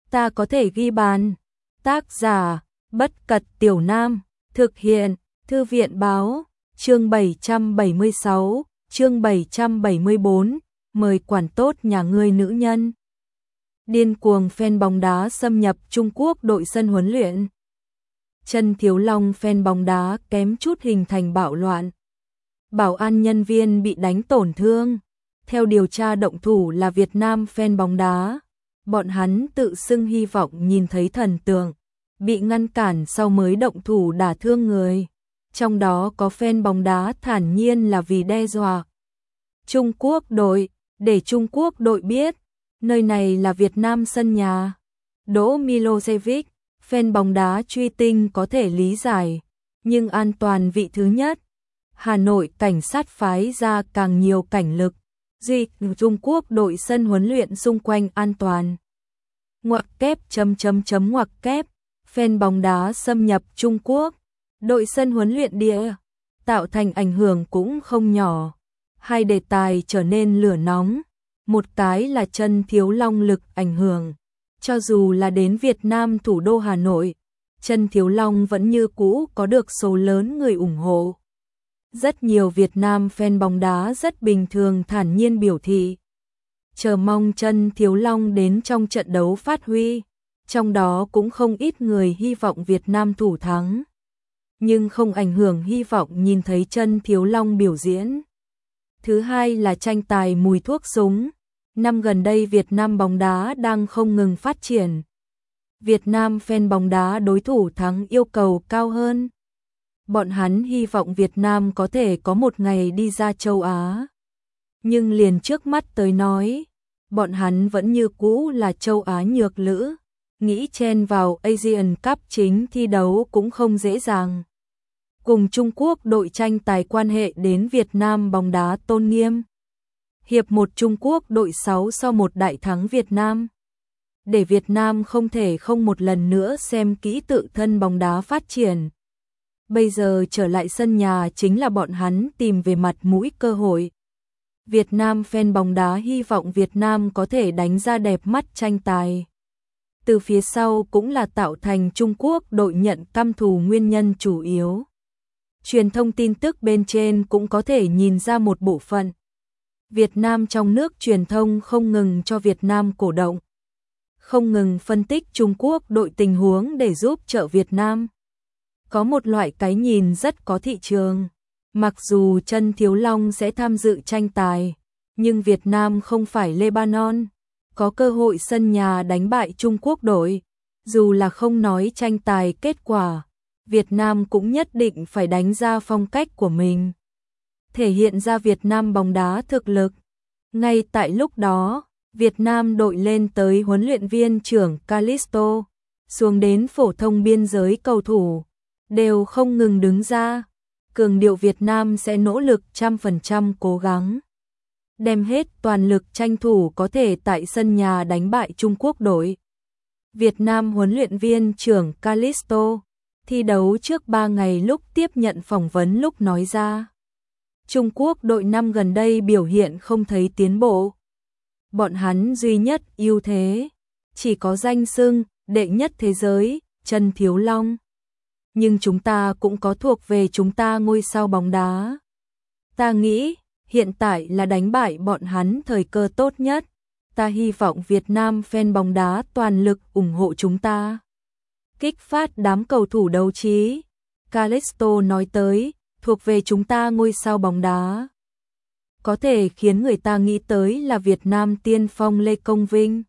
ta có thể ghi bàn. Tác giả, Bất Cật Tiểu Nam, thực hiện, Thư viện Báo, chương 776, chương 774, mời quản tốt nhà ngươi nữ nhân. Điên cuồng fan bóng đá xâm nhập Trung Quốc đội sân huấn luyện. Chân Thiếu Long fan bóng đá kém chút hình thành bạo loạn. Bảo an nhân viên bị đánh tổn thương. Theo điều tra động thủ là Việt Nam fan bóng đá. Bọn hắn tự xưng hy vọng nhìn thấy thần tượng, bị ngăn cản sau mới động thủ đả thương người. Trong đó có fan bóng đá thản nhiên là vì đe dọa Trung Quốc đội, để Trung Quốc đội biết, nơi này là Việt Nam sân nhà. Đỗ Milosevic, fan bóng đá truy tinh có thể lý giải, nhưng an toàn vị thứ nhất. Hà Nội cảnh sát phái ra càng nhiều cảnh lực, duy Trung Quốc đội sân huấn luyện xung quanh an toàn. Ngoặc kép ngoặc kép, fan bóng đá xâm nhập Trung Quốc, đội sân huấn luyện địa, tạo thành ảnh hưởng cũng không nhỏ. Hai đề tài trở nên lửa nóng, một cái là Chân Thiếu Long lực ảnh hưởng. Cho dù là đến Việt Nam thủ đô Hà Nội, Chân Thiếu Long vẫn như cũ có được số lớn người ủng hộ. Rất nhiều Việt Nam fan bóng đá rất bình thường thản nhiên biểu thị chờ mong Chân Thiếu Long đến trong trận đấu phát huy, trong đó cũng không ít người hy vọng Việt Nam thủ thắng, nhưng không ảnh hưởng hy vọng nhìn thấy Chân Thiếu Long biểu diễn. Thứ hai là tranh tài mùi thuốc súng. Năm gần đây Việt Nam bóng đá đang không ngừng phát triển. Việt Nam fan bóng đá đối thủ thắng yêu cầu cao hơn. Bọn hắn hy vọng Việt Nam có thể có một ngày đi ra châu Á. Nhưng liền trước mắt tới nói, bọn hắn vẫn như cũ là châu Á nhược lữ, nghĩ chen vào Asian Cup chính thi đấu cũng không dễ dàng. Cùng Trung Quốc đội tranh tài quan hệ đến Việt Nam bóng đá tôn nghiêm. Hiệp 1 Trung Quốc đội 6-1 đại thắng Việt Nam. Để Việt Nam không thể không một lần nữa xem kỹ tự thân bóng đá phát triển. Bây giờ trở lại sân nhà chính là bọn hắn tìm về mặt mũi cơ hội. Việt Nam fan bóng đá hy vọng Việt Nam có thể đánh ra đẹp mắt tranh tài. Từ phía sau cũng là tạo thành Trung Quốc đội nhận căm thù nguyên nhân chủ yếu. Truyền thông tin tức bên trên cũng có thể nhìn ra một bộ phận. Việt Nam trong nước truyền thông không ngừng cho Việt Nam cổ động, không ngừng phân tích Trung Quốc đội tình huống để giúp trợ Việt Nam. Có một loại cái nhìn rất có thị trường. Mặc dù Chân Thiếu Long sẽ tham dự tranh tài, nhưng Việt Nam không phải Lebanon, có cơ hội sân nhà đánh bại Trung Quốc đội. Dù là không nói tranh tài kết quả, Việt Nam cũng nhất định phải đánh ra phong cách của mình, thể hiện ra Việt Nam bóng đá thực lực. Ngay tại lúc đó, Việt Nam đội lên tới huấn luyện viên trưởng Calisto, xuống đến phổ thông biên giới cầu thủ, đều không ngừng đứng ra, cường điệu Việt Nam sẽ nỗ lực 100% cố gắng, đem hết toàn lực tranh thủ có thể tại sân nhà đánh bại Trung Quốc đội. Việt Nam huấn luyện viên trưởng Calisto thi đấu trước 3 ngày lúc tiếp nhận phỏng vấn lúc nói ra. Trung Quốc đội năm gần đây biểu hiện không thấy tiến bộ. Bọn hắn duy nhất ưu thế, chỉ có danh xưng, đệ nhất thế giới, Chân Thiếu Long. Nhưng chúng ta cũng có thuộc về chúng ta ngôi sao bóng đá. Ta nghĩ, hiện tại là đánh bại bọn hắn thời cơ tốt nhất. Ta hy vọng Việt Nam fan bóng đá toàn lực ủng hộ chúng ta. Kích phát đám cầu thủ đấu trí. Calisto nói tới, thuộc về chúng ta ngôi sao bóng đá. Có thể khiến người ta nghĩ tới là Việt Nam tiên phong Lê Công Vinh.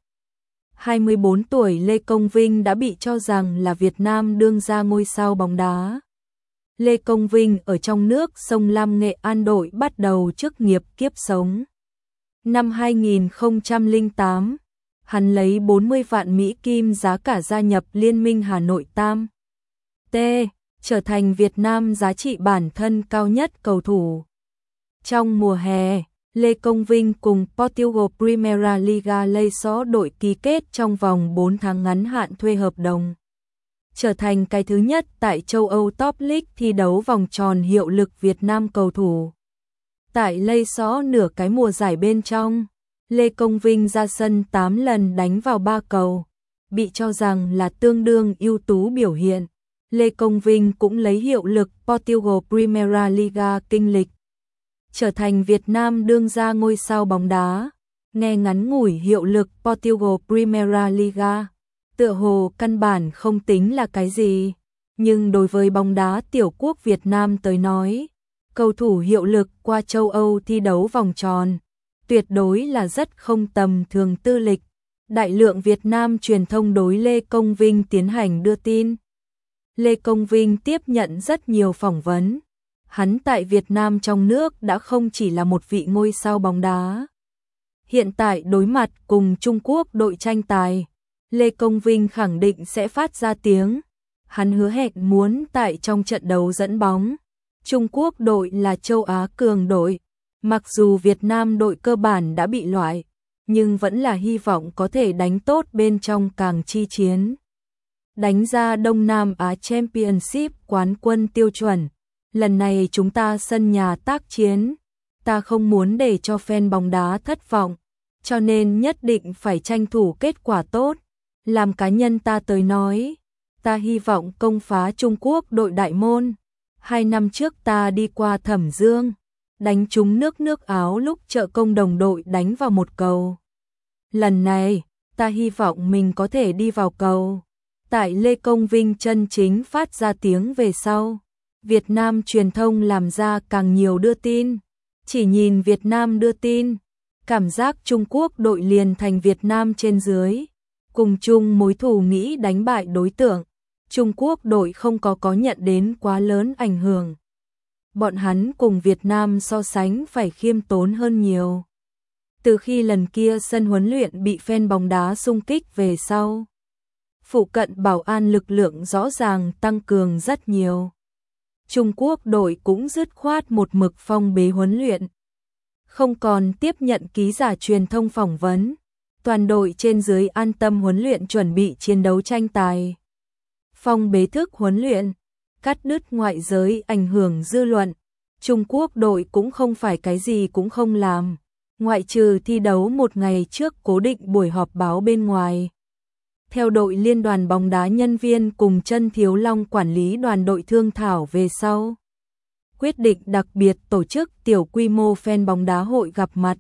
24 tuổi Lê Công Vinh đã bị cho rằng là Việt Nam đương ra ngôi sao bóng đá. Lê Công Vinh ở trong nước Sông Lam Nghệ An đội bắt đầu chức nghiệp kiếp sống. Năm 2008, hắn lấy 40 vạn Mỹ Kim giá cả gia nhập Liên minh Hà Nội Tam T, trở thành Việt Nam giá trị bản thân cao nhất cầu thủ. Trong mùa hè, Lê Công Vinh cùng Portugal Primeira Liga Leicester đội ký kết trong vòng 4 tháng ngắn hạn thuê hợp đồng. Trở thành cái thứ nhất tại châu Âu Top League thi đấu vòng tròn hiệu lực Việt Nam cầu thủ. Tại Leicester nửa cái mùa giải bên trong, Lê Công Vinh ra sân 8 lần đánh vào 3 cầu, bị cho rằng là tương đương ưu tú biểu hiện. Lê Công Vinh cũng lấy hiệu lực Portugal Primeira Liga kinh lịch, trở thành Việt Nam đương gia ngôi sao bóng đá. Nghe ngắn ngủi hiệu lực Portugal Primeira Liga, tựa hồ căn bản không tính là cái gì, nhưng đối với bóng đá tiểu quốc Việt Nam tới nói, cầu thủ hiệu lực qua châu Âu thi đấu vòng tròn, tuyệt đối là rất không tầm thường tư lịch. Đại lượng Việt Nam truyền thông đối Lê Công Vinh tiến hành đưa tin. Lê Công Vinh tiếp nhận rất nhiều phỏng vấn. Hắn tại Việt Nam trong nước đã không chỉ là một vị ngôi sao bóng đá. Hiện tại đối mặt cùng Trung Quốc đội tranh tài, Lê Công Vinh khẳng định sẽ phát ra tiếng. Hắn hứa hẹn muốn tại trong trận đấu dẫn bóng. Trung Quốc đội là châu Á cường đội. Mặc dù Việt Nam đội cơ bản đã bị loại, nhưng vẫn là hy vọng có thể đánh tốt bên trong càng chi chiến. Đánh ra Đông Nam Á Championship quán quân tiêu chuẩn. Lần này chúng ta sân nhà tác chiến. Ta không muốn để cho fan bóng đá thất vọng, cho nên nhất định phải tranh thủ kết quả tốt. Làm cá nhân ta tới nói, ta hy vọng công phá Trung Quốc đội đại môn. 2 năm trước ta đi qua Thẩm Dương, đánh trúng nước Áo lúc trợ công đồng đội đánh vào một cầu. Lần này, ta hy vọng mình có thể đi vào cầu. Tại Lê Công Vinh chân chính phát ra tiếng về sau, Việt Nam truyền thông làm ra càng nhiều đưa tin. Chỉ nhìn Việt Nam đưa tin, cảm giác Trung Quốc đội liền thành Việt Nam trên dưới, cùng chung mối thù nghĩ đánh bại đối tượng. Trung Quốc đội không có nhận đến quá lớn ảnh hưởng. Bọn hắn cùng Việt Nam so sánh phải khiêm tốn hơn nhiều. Từ khi lần kia sân huấn luyện bị fan bóng đá xung kích về sau, phụ cận bảo an lực lượng rõ ràng tăng cường rất nhiều. Trung Quốc đội cũng dứt khoát một mực phong bế huấn luyện, không còn tiếp nhận ký giả truyền thông phỏng vấn. Toàn đội trên dưới an tâm huấn luyện chuẩn bị chiến đấu tranh tài. Phong bế thức huấn luyện, cắt đứt ngoại giới ảnh hưởng dư luận. Trung Quốc đội cũng không phải cái gì cũng không làm, ngoại trừ thi đấu một ngày trước cố định buổi họp báo bên ngoài. Theo đội liên đoàn bóng đá nhân viên cùng Trân Thiếu Long quản lý đoàn đội thương thảo về sau, quyết định đặc biệt tổ chức tiểu quy mô fan bóng đá hội gặp mặt.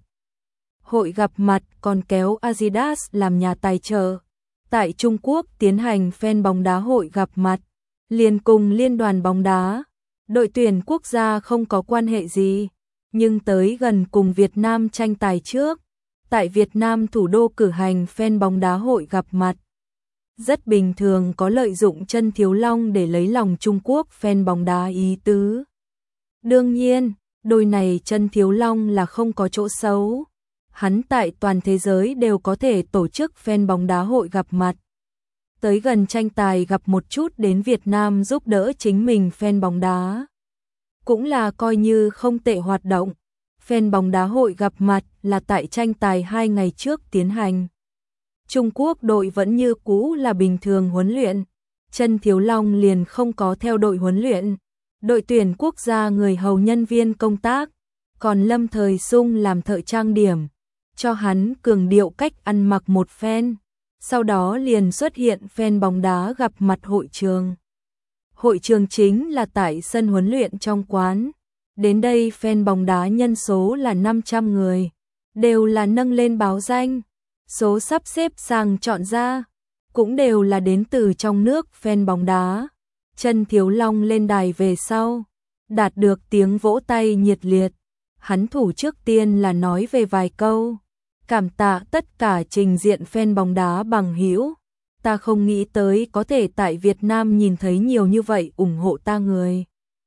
Hội gặp mặt còn kéo Adidas làm nhà tài trợ. Tại Trung Quốc tiến hành fan bóng đá hội gặp mặt, liền cùng liên đoàn bóng đá, đội tuyển quốc gia không có quan hệ gì, nhưng tới gần cùng Việt Nam tranh tài trước, tại Việt Nam thủ đô cử hành fan bóng đá hội gặp mặt. Rất bình thường có lợi dụng Trân Thiếu Long để lấy lòng Trung Quốc fan bóng đá ý tứ. Đương nhiên, đôi này Trân Thiếu Long là không có chỗ xấu. Hắn tại toàn thế giới đều có thể tổ chức fan bóng đá hội gặp mặt. Tới gần tranh tài gặp một chút đến Việt Nam giúp đỡ chính mình fan bóng đá. Cũng là coi như không tệ hoạt động. Fan bóng đá hội gặp mặt là tại tranh tài 2 ngày trước tiến hành. Trung Quốc đội vẫn như cũ là bình thường huấn luyện. Trân Thiếu Long liền không có theo đội huấn luyện. Đội tuyển quốc gia người hầu nhân viên công tác, còn Lâm Thời Sung làm thợ trang điểm, cho hắn cường điệu cách ăn mặc một phen. Sau đó liền xuất hiện fan bóng đá gặp mặt hội trường. Hội trường chính là tại sân huấn luyện trong quán. Đến đây fan bóng đá nhân số là 500 người, đều là nâng lên báo danh. Số sắp xếp sang chọn ra, cũng đều là đến từ trong nước fan bóng đá. Trân Thiếu Long lên đài về sau, đạt được tiếng vỗ tay nhiệt liệt. Hắn thủ trước tiên là nói về vài câu. Cảm tạ tất cả trình diện fan bóng đá bằng hữu. Ta không nghĩ tới có thể tại Việt Nam nhìn thấy nhiều như vậy ủng hộ ta người.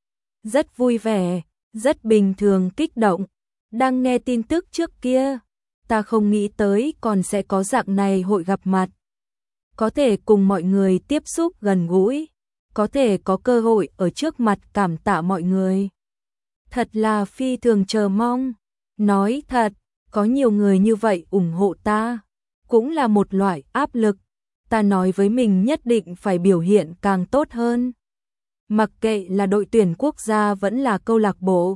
Rất vui vẻ, rất bình thường kích động. Đang nghe tin tức trước kia, ta không nghĩ tới còn sẽ có dạng này hội gặp mặt. Có thể cùng mọi người tiếp xúc gần gũi, có thể có cơ hội ở trước mặt cảm tạ mọi người. Thật là phi thường chờ mong. Nói thật, có nhiều người như vậy ủng hộ ta, cũng là một loại áp lực. Ta nói với mình nhất định phải biểu hiện càng tốt hơn. Mặc kệ là đội tuyển quốc gia vẫn là câu lạc bộ,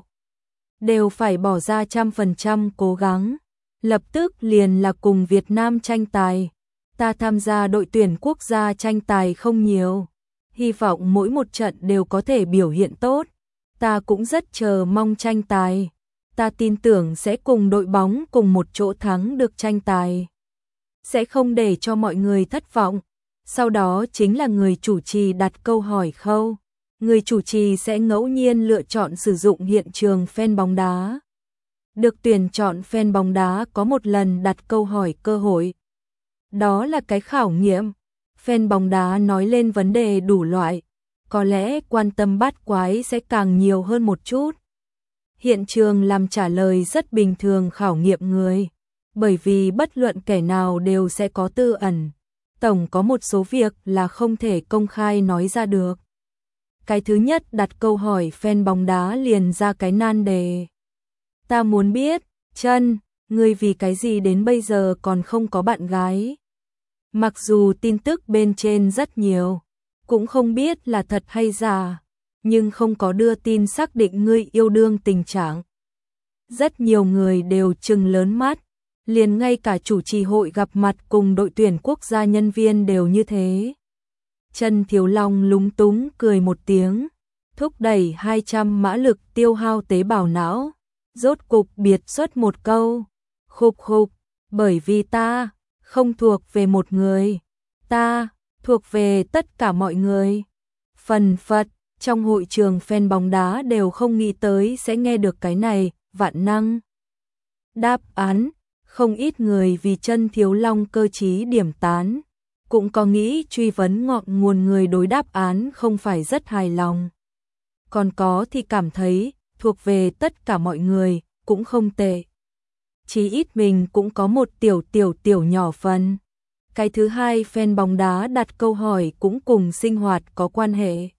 đều phải bỏ ra 100% cố gắng. Lập tức liền là cùng Việt Nam tranh tài. Ta tham gia đội tuyển quốc gia tranh tài không nhiều, hy vọng mỗi một trận đều có thể biểu hiện tốt. Ta cũng rất chờ mong tranh tài. Ta tin tưởng sẽ cùng đội bóng cùng một chỗ thắng được tranh tài. Sẽ không để cho mọi người thất vọng. Sau đó chính là người chủ trì đặt câu hỏi khâu. Người chủ trì sẽ ngẫu nhiên lựa chọn sử dụng hiện trường fan bóng đá. Được tuyển chọn fan bóng đá có một lần đặt câu hỏi cơ hội. Đó là cái khảo nghiệm. Fan bóng đá nói lên vấn đề đủ loại. Có lẽ quan tâm bát quái sẽ càng nhiều hơn một chút. Hiện trường làm trả lời rất bình thường khảo nghiệm người. Bởi vì bất luận kẻ nào đều sẽ có tư ẩn. Tổng có một số việc là không thể công khai nói ra được. Cái thứ nhất đặt câu hỏi fan bóng đá liền ra cái nan đề. Ta muốn biết, Trân, ngươi vì cái gì đến bây giờ còn không có bạn gái? Mặc dù tin tức bên trên rất nhiều, cũng không biết là thật hay giả, nhưng không có đưa tin xác định ngươi yêu đương tình trạng. Rất nhiều người đều trừng lớn mắt, liền ngay cả chủ trì hội gặp mặt cùng đội tuyển quốc gia nhân viên đều như thế. Trân Thiếu Long lúng túng cười một tiếng, thúc đẩy 200 mã lực tiêu hao tế bào não, rốt cục biệt xuất một câu, khục khục, bởi vì ta không thuộc về một người, ta thuộc về tất cả mọi người. Phần phật, trong hội trường fan bóng đá đều không nghĩ tới sẽ nghe được cái này, vạn năng. Đáp án, không ít người vì Trân Thiếu Long cơ trí điểm tán, cũng có nghĩ truy vấn ngọn nguồn người đối đáp án không phải rất hài lòng. Còn có thì cảm thấy, thuộc về tất cả mọi người, cũng không tệ. Chí ít mình cũng có một tiểu nhỏ phần. Cái thứ hai fan bóng đá đặt câu hỏi cũng cùng sinh hoạt có quan hệ.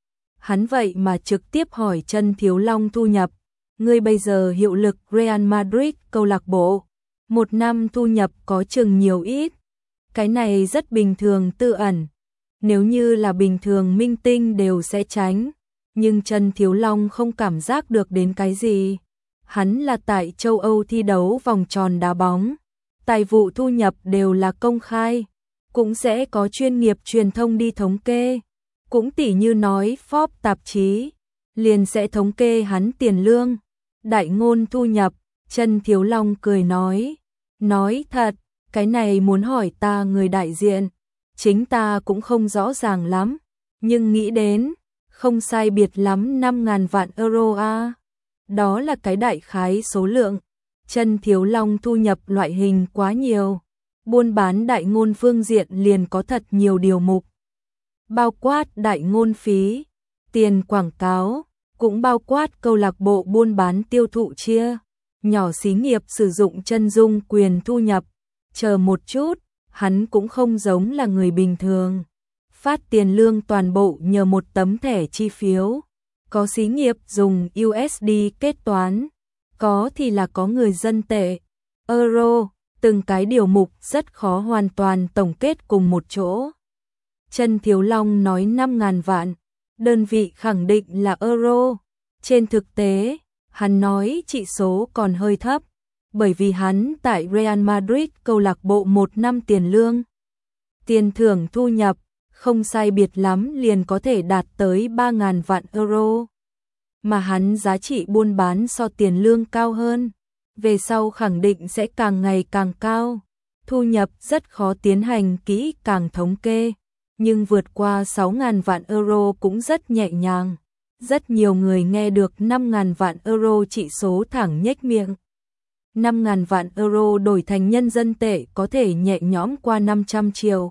Hắn vậy mà trực tiếp hỏi Trân Thiếu Long thu nhập. Ngươi bây giờ hiệu lực Real Madrid câu lạc bộ. Một năm thu nhập có chừng nhiều ít. Cái này rất bình thường tư ẩn. Nếu như là bình thường minh tinh đều sẽ tránh. Nhưng Trân Thiếu Long không cảm giác được đến cái gì. Hắn là tại châu Âu thi đấu vòng tròn đá bóng. Tài vụ thu nhập đều là công khai. Cũng sẽ có chuyên nghiệp truyền thông đi thống kê. Cũng tỉ như nói Forbes tạp chí. Liền sẽ thống kê hắn tiền lương. Đại ngôn thu nhập. Trân Thiếu Long cười nói. Nói thật, cái này muốn hỏi ta người đại diện. Chính ta cũng không rõ ràng lắm. Nhưng nghĩ đến, không sai biệt lắm 5.000 vạn euro a. Đó là cái đại khái số lượng. Trân Thiếu Long thu nhập loại hình quá nhiều. Buôn bán đại ngôn phương diện liền có thật nhiều điều mục. Bao quát đại ngôn phí, tiền quảng cáo, cũng bao quát câu lạc bộ buôn bán tiêu thụ chia. Nhỏ xí nghiệp sử dụng chân dung quyền thu nhập. Chờ một chút, hắn cũng không giống là người bình thường. Phát tiền lương toàn bộ nhờ một tấm thẻ chi phiếu. Có xí nghiệp dùng USD kết toán. Có thì là có người dân tệ, euro, từng cái điều mục rất khó hoàn toàn tổng kết cùng một chỗ. Trân Thiếu Long nói 5.000 vạn, đơn vị khẳng định là euro. Trên thực tế, hắn nói chỉ số còn hơi thấp, bởi vì hắn tại Real Madrid câu lạc bộ 1 năm tiền lương. Tiền thưởng thu nhập, không sai biệt lắm liền có thể đạt tới 3.000 vạn euro. Mà hắn giá trị buôn bán so tiền lương cao hơn, về sau khẳng định sẽ càng ngày càng cao. Thu nhập rất khó tiến hành kỹ càng thống kê, nhưng vượt qua 6.000 vạn euro cũng rất nhẹ nhàng. Rất nhiều người nghe được 5.000 vạn euro chỉ số thẳng nhếch miệng. 5.000 vạn euro đổi thành nhân dân tệ có thể nhẹ nhõm qua 500 triệu.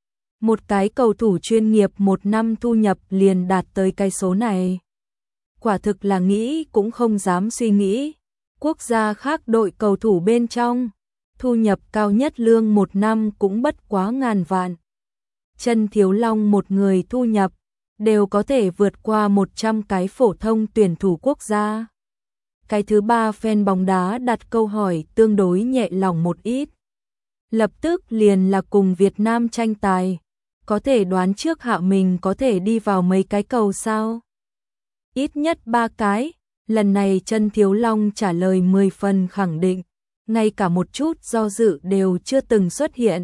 Một cái cầu thủ chuyên nghiệp một năm thu nhập liền đạt tới cái số này. Quả thực là nghĩ cũng không dám suy nghĩ. Quốc gia khác đội cầu thủ bên trong, thu nhập cao nhất lương một năm cũng bất quá ngàn vạn. Trân Thiếu Long một người thu nhập, đều có thể vượt qua 100 cái phổ thông tuyển thủ quốc gia. Cái thứ ba fan bóng đá đặt câu hỏi tương đối nhẹ lòng một ít. Lập tức liền là cùng Việt Nam tranh tài. Có thể đoán trước Hạ mình có thể đi vào mấy cái cầu sao? Ít nhất 3 cái. Lần này Trân Thiếu Long trả lời 10 phần khẳng định. Ngay cả một chút do dự đều chưa từng xuất hiện.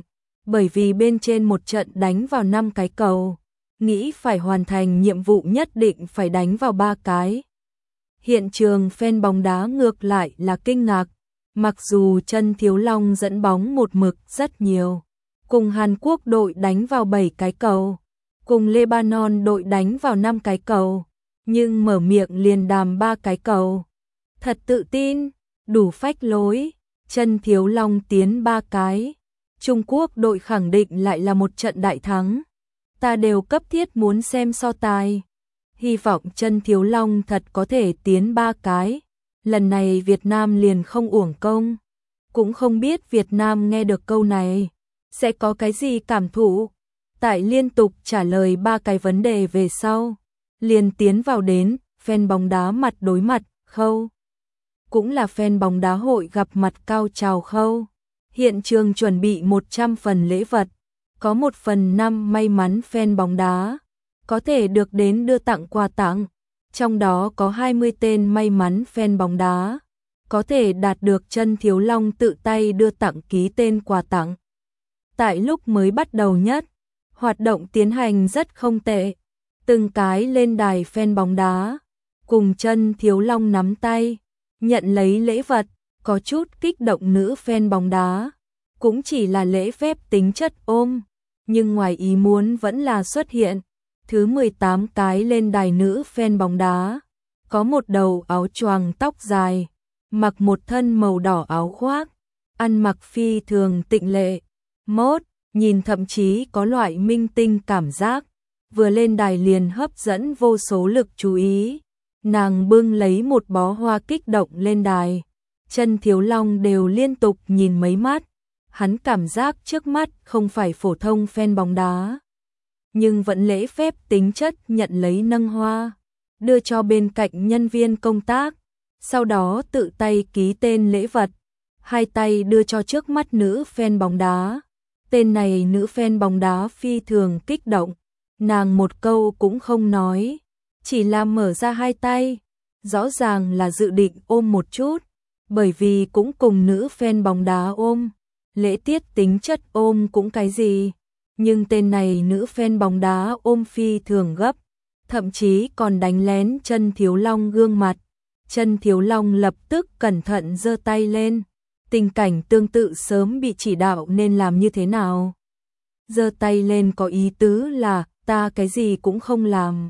bởi vì bên trên một trận đánh vào 5 cái cầu, nghĩ phải hoàn thành nhiệm vụ nhất định phải đánh vào 3 cái. Hiện trường fan bóng đá ngược lại là kinh ngạc, mặc dù Chân Thiếu Long dẫn bóng một mực rất nhiều, cùng Hàn Quốc đội đánh vào 7 cái cầu, cùng Lebanon đội đánh vào 5 cái cầu, nhưng mở miệng liền đàm 3 cái cầu. Thật tự tin, đủ phách lối, Chân Thiếu Long tiến 3 cái. Trung Quốc đội khẳng định lại là một trận đại thắng. Ta đều cấp thiết muốn xem so tài. Hy vọng Chân Thiếu Long thật có thể tiến 3 cái. Lần này Việt Nam liền không uổng công. Cũng không biết Việt Nam nghe được câu này sẽ có cái gì cảm thụ. Tại liên tục trả lời 3 cái vấn đề về sau, liền tiến vào đến fan bóng đá mặt đối mặt khâu. Cũng là fan bóng đá hội gặp mặt cao trào khâu. Hiện trường chuẩn bị 100 phần lễ vật, có 1/5 may mắn fan bóng đá có thể được đến đưa tặng quà tặng, trong đó có 20 tên may mắn fan bóng đá có thể đạt được Chân Thiếu Long tự tay đưa tặng ký tên quà tặng. Tại lúc mới bắt đầu nhất, hoạt động tiến hành rất không tệ, từng cái lên đài fan bóng đá cùng Chân Thiếu Long nắm tay, nhận lấy lễ vật. Có chút kích động nữ fan bóng đá, cũng chỉ là lễ phép tính chất ôm, nhưng ngoài ý muốn vẫn là xuất hiện. Thứ 18 cái lên đài nữ fan bóng đá, có một đầu áo choàng tóc dài, mặc một thân màu đỏ áo khoác, ăn mặc phi thường tịnh lệ, mốt, nhìn thậm chí có loại minh tinh cảm giác, vừa lên đài liền hấp dẫn vô số lực chú ý. Nàng bưng lấy một bó hoa kích động lên đài. Chân Thiếu Long đều liên tục nhìn mấy mắt, hắn cảm giác trước mắt không phải phổ thông fan bóng đá, nhưng vẫn lễ phép tính chất nhận lấy nâng hoa, đưa cho bên cạnh nhân viên công tác, sau đó tự tay ký tên lễ vật, hai tay đưa cho trước mắt nữ fan bóng đá. Tên này nữ fan bóng đá phi thường kích động, nàng một câu cũng không nói, chỉ là mở ra hai tay, rõ ràng là dự định ôm một chút. Bởi vì cũng cùng nữ fan bóng đá ôm, lễ tiết tính chất ôm cũng cái gì, nhưng tên này nữ fan bóng đá ôm phi thường gấp, thậm chí còn đánh lén Chân Thiếu Long gương mặt. Chân Thiếu Long lập tức cẩn thận giơ tay lên, tình cảnh tương tự sớm bị chỉ đạo nên làm như thế nào. Giơ tay lên có ý tứ là ta cái gì cũng không làm,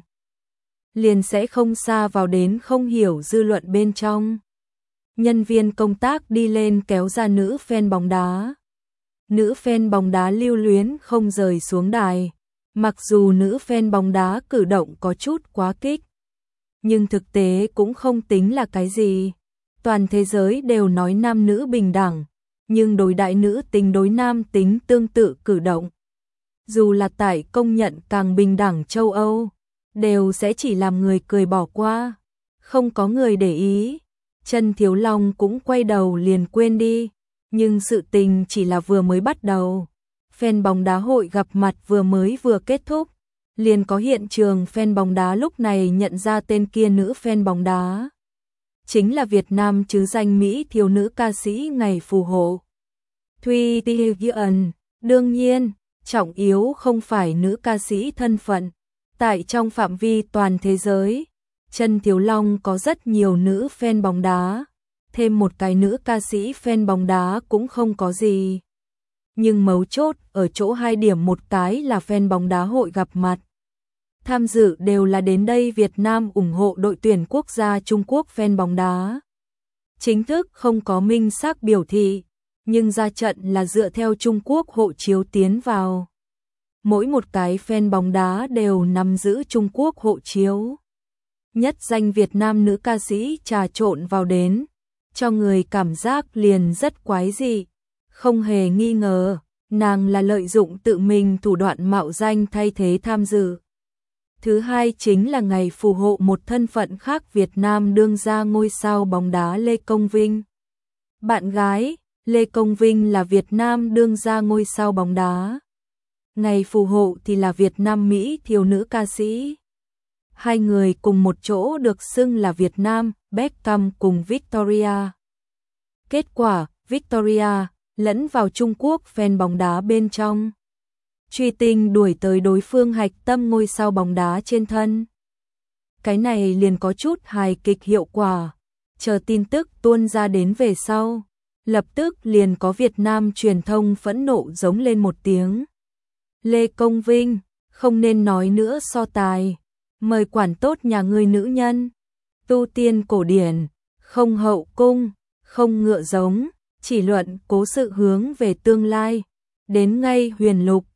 liền sẽ không xa vào đến không hiểu dư luận bên trong. Nhân viên công tác đi lên kéo ra nữ fan bóng đá. Nữ fan bóng đá lưu luyến không rời xuống đài. Mặc dù nữ fan bóng đá cử động có chút quá kích, nhưng thực tế cũng không tính là cái gì. Toàn thế giới đều nói nam nữ bình đẳng, nhưng đối đại nữ tính đối nam tính tương tự cử động. Dù là tại công nhận càng bình đẳng châu Âu, đều sẽ chỉ làm người cười bỏ qua, không có người để ý. Chân Thiếu Long cũng quay đầu liền quên đi, nhưng sự tình chỉ là vừa mới bắt đầu. Fan bóng đá hội gặp mặt vừa kết thúc, liền có hiện trường fan bóng đá lúc này nhận ra tên kia nữ fan bóng đá. Chính là Việt Nam chứ danh Mỹ thiếu nữ ca sĩ ngày phù hộ. Thuy Tian, đương nhiên, trọng yếu không phải nữ ca sĩ thân phận. Tại trong phạm vi toàn thế giới, Chân Thiếu Long có rất nhiều nữ fan bóng đá, thêm một cái nữ ca sĩ fan bóng đá cũng không có gì. Nhưng mấu chốt ở chỗ hai điểm, một cái là fan bóng đá hội gặp mặt. Tham dự đều là đến đây Việt Nam ủng hộ đội tuyển quốc gia Trung Quốc fan bóng đá. Chính thức không có minh xác biểu thị, nhưng ra trận là dựa theo Trung Quốc hộ chiếu tiến vào. Mỗi một cái fan bóng đá đều nắm giữ Trung Quốc hộ chiếu. Nhất danh Việt Nam nữ ca sĩ trà trộn vào đến, cho người cảm giác liền rất quái dị. Không hề nghi ngờ, nàng là lợi dụng tự mình thủ đoạn mạo danh thay thế tham dự. Thứ hai chính là ngày phù hộ một thân phận khác, Việt Nam đương gia ngôi sao bóng đá Lê Công Vinh. Bạn gái, Lê Công Vinh là Việt Nam đương gia ngôi sao bóng đá. Ngày phù hộ thì là Việt Nam Mỹ thiếu nữ ca sĩ. Hai người cùng một chỗ được xưng là Việt Nam, Beckham cùng Victoria. Kết quả, Victoria lẫn vào Trung Quốc fan bóng đá bên trong. Truy tinh đuổi tới đối phương hạch tâm ngôi sao bóng đá trên thân. Cái này liền có chút hài kịch hiệu quả. Chờ tin tức tuôn ra đến về sau, lập tức liền có Việt Nam truyền thông phẫn nộ giống lên một tiếng. Lê Công Vinh, không nên nói nữa so tài. Mời quản tốt nhà ngươi nữ nhân. Tu tiên cổ điển, không hậu cung, không ngựa giống, chỉ luận cố sự hướng về tương lai. Đến ngay huyền lục,